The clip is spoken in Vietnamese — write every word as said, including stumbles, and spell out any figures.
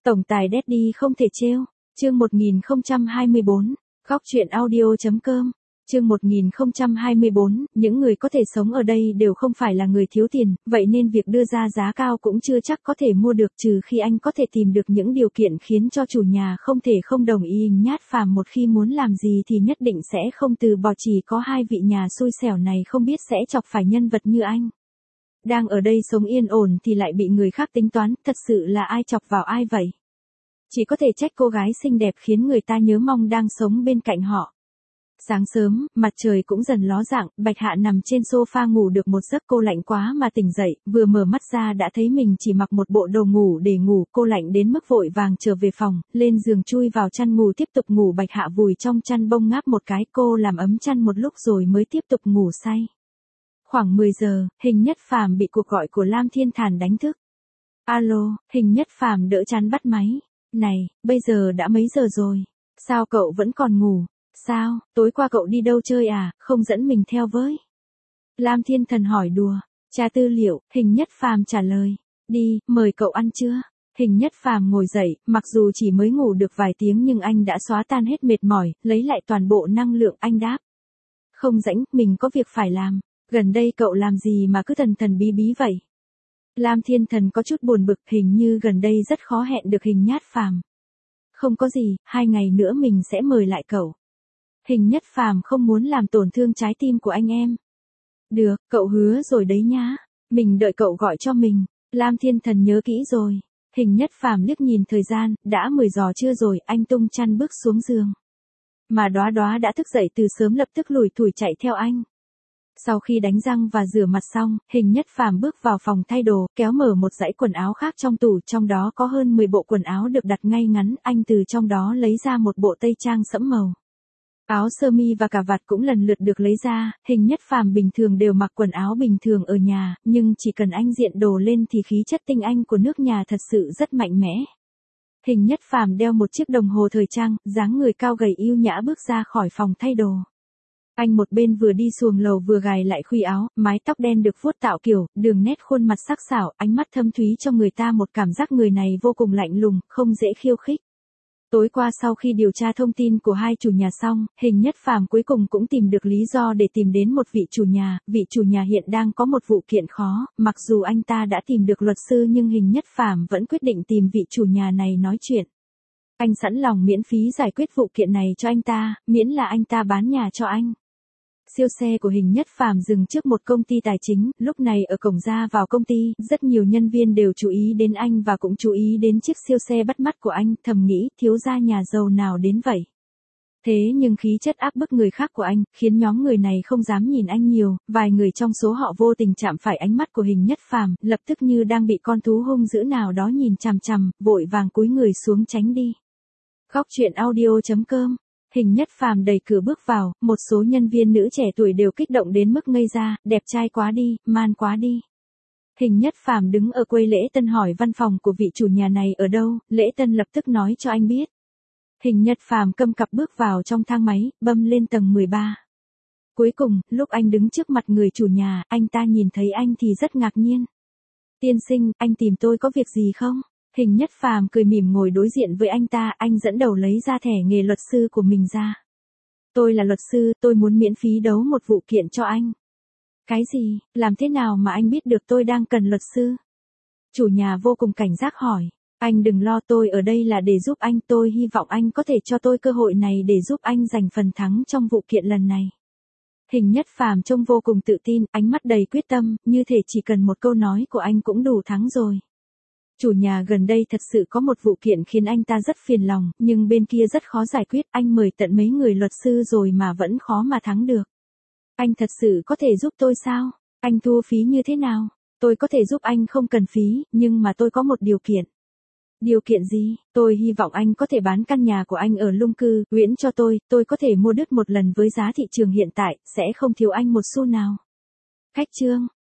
Tổng tài Daddy không thể trêu. Chương một nghìn không trăm hai mươi bốn. Góc truyện audio chấm com. Chương một nghìn không trăm hai mươi bốn, những người có thể sống ở đây đều không phải là người thiếu tiền, vậy nên việc đưa ra giá cao cũng chưa chắc có thể mua được, trừ khi anh có thể tìm được những điều kiện khiến cho chủ nhà không thể không đồng ý. Nhát Phàm một khi muốn làm gì thì nhất định sẽ không từ bỏ, chỉ có hai vị nhà xui xẻo này không biết sẽ chọc phải nhân vật như anh. Đang ở đây sống yên ổn thì lại bị người khác tính toán, thật sự là ai chọc vào ai vậy? Chỉ có thể trách cô gái xinh đẹp khiến người ta nhớ mong đang sống bên cạnh họ. Sáng sớm, mặt trời cũng dần ló dạng, Bạch Hạ nằm trên sofa ngủ được một giấc, cô lạnh quá mà tỉnh dậy, vừa mở mắt ra đã thấy mình chỉ mặc một bộ đồ ngủ để ngủ, cô lạnh đến mức vội vàng trở về phòng, lên giường chui vào chăn ngủ tiếp tục ngủ. Bạch Hạ vùi trong chăn bông ngáp một cái, cô làm ấm chăn một lúc rồi mới tiếp tục ngủ say. Khoảng mười giờ, Hình Nhất Phàm bị cuộc gọi của Lam Thiên Thản đánh thức. Alo, Hình Nhất Phàm đỡ chán bắt máy. Này, bây giờ đã mấy giờ rồi? Sao cậu vẫn còn ngủ? Sao, tối qua cậu đi đâu chơi à, không dẫn mình theo với? Lam Thiên Thần hỏi đùa. Tra tư liệu, Hình Nhất Phàm trả lời. Đi, mời cậu ăn trưa. Hình Nhất Phàm ngồi dậy, mặc dù chỉ mới ngủ được vài tiếng nhưng anh đã xóa tan hết mệt mỏi, lấy lại toàn bộ năng lượng. Anh đáp. Không rảnh, mình có việc phải làm. Gần đây cậu làm gì mà cứ thần thần bí bí vậy? Lam Thiên Thần có chút buồn bực, hình như gần đây rất khó hẹn được Hình Nhất Phàm. Không có gì, hai ngày nữa mình sẽ mời lại cậu. Hình Nhất Phàm không muốn làm tổn thương trái tim của anh em. Được, cậu hứa rồi đấy nhá. Mình đợi cậu gọi cho mình. Lam Thiên Thần nhớ kỹ rồi. Hình Nhất Phàm liếc nhìn thời gian, đã mười giờ trưa rồi, anh tung chăn bước xuống giường. Mà Đóa Đóa đã thức dậy từ sớm, lập tức lủi thủi chạy theo anh. Sau khi đánh răng và rửa mặt xong, Hình Nhất Phàm bước vào phòng thay đồ, kéo mở một dãy quần áo khác trong tủ, trong đó có hơn mười bộ quần áo được đặt ngay ngắn, anh từ trong đó lấy ra một bộ tây trang sẫm màu. Áo sơ mi và cà vạt cũng lần lượt được lấy ra. Hình Nhất Phàm bình thường đều mặc quần áo bình thường ở nhà, nhưng chỉ cần anh diện đồ lên thì khí chất tinh anh của nước nhà thật sự rất mạnh mẽ. Hình Nhất Phàm đeo một chiếc đồng hồ thời trang, dáng người cao gầy yêu nhã bước ra khỏi phòng thay đồ. Anh một bên vừa đi xuồng lầu vừa gài lại khuy áo, mái tóc đen được vuốt tạo kiểu, đường nét khuôn mặt sắc sảo, ánh mắt thâm thúy cho người ta một cảm giác người này vô cùng lạnh lùng, không dễ khiêu khích. Tối qua sau khi điều tra thông tin của hai chủ nhà xong, Hình Nhất Phàm cuối cùng cũng tìm được lý do để tìm đến một vị chủ nhà. Vị chủ nhà hiện đang có một vụ kiện khó, mặc dù anh ta đã tìm được luật sư nhưng Hình Nhất Phàm vẫn quyết định tìm vị chủ nhà này nói chuyện. Anh sẵn lòng miễn phí giải quyết vụ kiện này cho anh ta, miễn là anh ta bán nhà cho anh. Siêu xe của Hình Nhất Phàm dừng trước một công ty tài chính, lúc này ở cổng ra vào công ty, rất nhiều nhân viên đều chú ý đến anh và cũng chú ý đến chiếc siêu xe bắt mắt của anh, thầm nghĩ thiếu gia nhà giàu nào đến vậy. Thế nhưng khí chất áp bức người khác của anh, khiến nhóm người này không dám nhìn anh nhiều, vài người trong số họ vô tình chạm phải ánh mắt của Hình Nhất Phàm, lập tức như đang bị con thú hung dữ nào đó nhìn chằm chằm, vội vàng cúi người xuống tránh đi. Góc truyện audio chấm com. Hình Nhất Phàm đẩy cửa bước vào, một số nhân viên nữ trẻ tuổi đều kích động đến mức ngây ra, đẹp trai quá đi, man quá đi. Hình Nhất Phàm đứng ở quầy lễ tân hỏi văn phòng của vị chủ nhà này ở đâu, lễ tân lập tức nói cho anh biết. Hình Nhất Phàm câm cặp bước vào trong thang máy, bấm lên tầng mười ba. Cuối cùng, lúc anh đứng trước mặt người chủ nhà, anh ta nhìn thấy anh thì rất ngạc nhiên. Tiên sinh, anh tìm tôi có việc gì không? Hình Nhất Phàm cười mỉm ngồi đối diện với anh ta, anh dẫn đầu lấy ra thẻ nghề luật sư của mình ra. Tôi là luật sư, tôi muốn miễn phí đấu một vụ kiện cho anh. Cái gì, làm thế nào mà anh biết được tôi đang cần luật sư? Chủ nhà vô cùng cảnh giác hỏi. Anh đừng lo, tôi ở đây là để giúp anh, tôi hy vọng anh có thể cho tôi cơ hội này để giúp anh giành phần thắng trong vụ kiện lần này. Hình Nhất Phàm trông vô cùng tự tin, ánh mắt đầy quyết tâm, như thể chỉ cần một câu nói của anh cũng đủ thắng rồi. Chủ nhà gần đây thật sự có một vụ kiện khiến anh ta rất phiền lòng, nhưng bên kia rất khó giải quyết, anh mời tận mấy người luật sư rồi mà vẫn khó mà thắng được. Anh thật sự có thể giúp tôi sao? Anh thu phí như thế nào? Tôi có thể giúp anh không cần phí, nhưng mà tôi có một điều kiện. Điều kiện gì? Tôi hy vọng anh có thể bán căn nhà của anh ở Lung Cư, Uyển cho tôi, tôi có thể mua đứt một lần với giá thị trường hiện tại, sẽ không thiếu anh một xu nào. Khách trương,